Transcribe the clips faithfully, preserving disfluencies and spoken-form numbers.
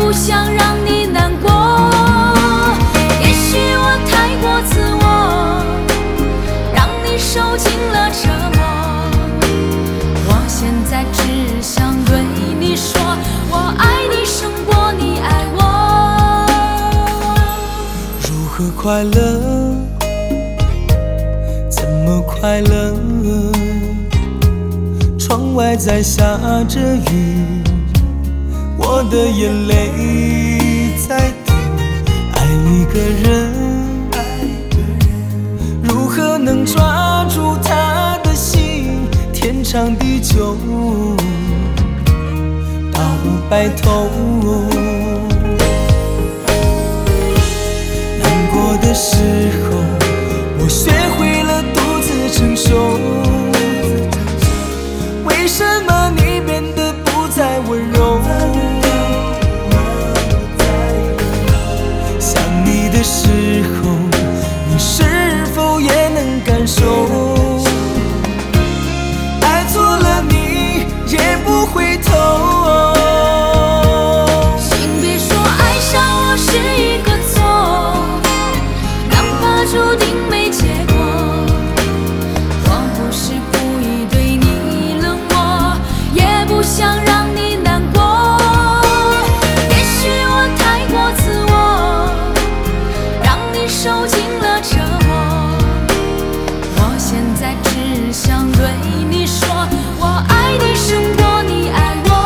不想让你难过。也许我太过自我，让你受尽了折磨。我现在只想对你说，我爱你胜过你爱我。 如何快乐？怎么快乐？窗外在下着雨，我的眼泪在滴。爱一个人，如何能抓住他的心？天长地久，到白头。难过的时候，我学会了独自承受。为什么你变得不再温柔？想你的时候，你是否也能感受？爱错了你也不回头。 请别说爱上我是一个错，哪怕注定没结果。我不是故意对你冷漠，也不想让你难过。也许我太过自我，让你受尽了折磨。我现在只想对你说，我爱你胜过你爱我。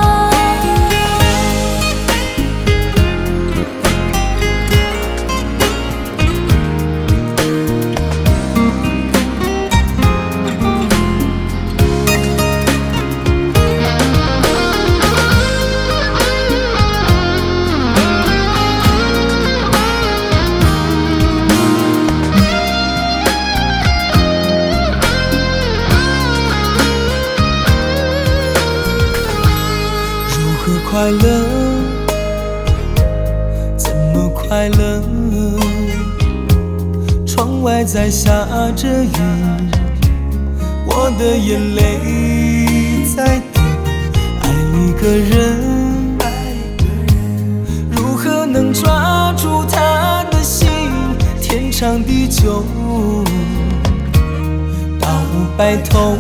快乐？怎么快乐？窗外在下着雨，我的眼泪在滴。爱一个人，如何能抓住他的心？天长地久，到白头。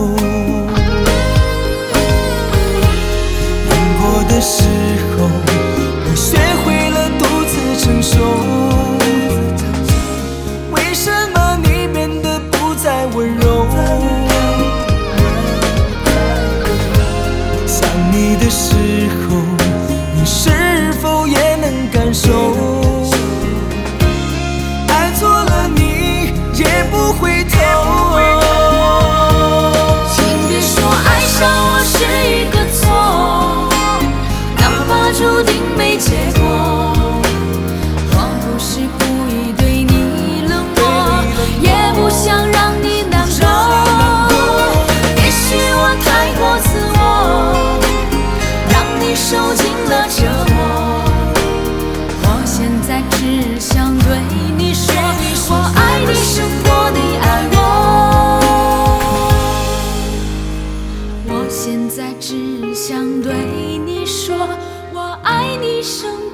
的时候，我学会了独自承受。为什么你变得不再温柔？想你的时候，你是否也能感受？爱错了你也不回头。 请别说爱上我是一个错，注定没结果。我不是故意对你冷漠，也不想让你难过。也许我太过自我，让你受尽了折磨。我现在只想对你说，我爱你胜过你爱我。我现在只想对你说，我爱你胜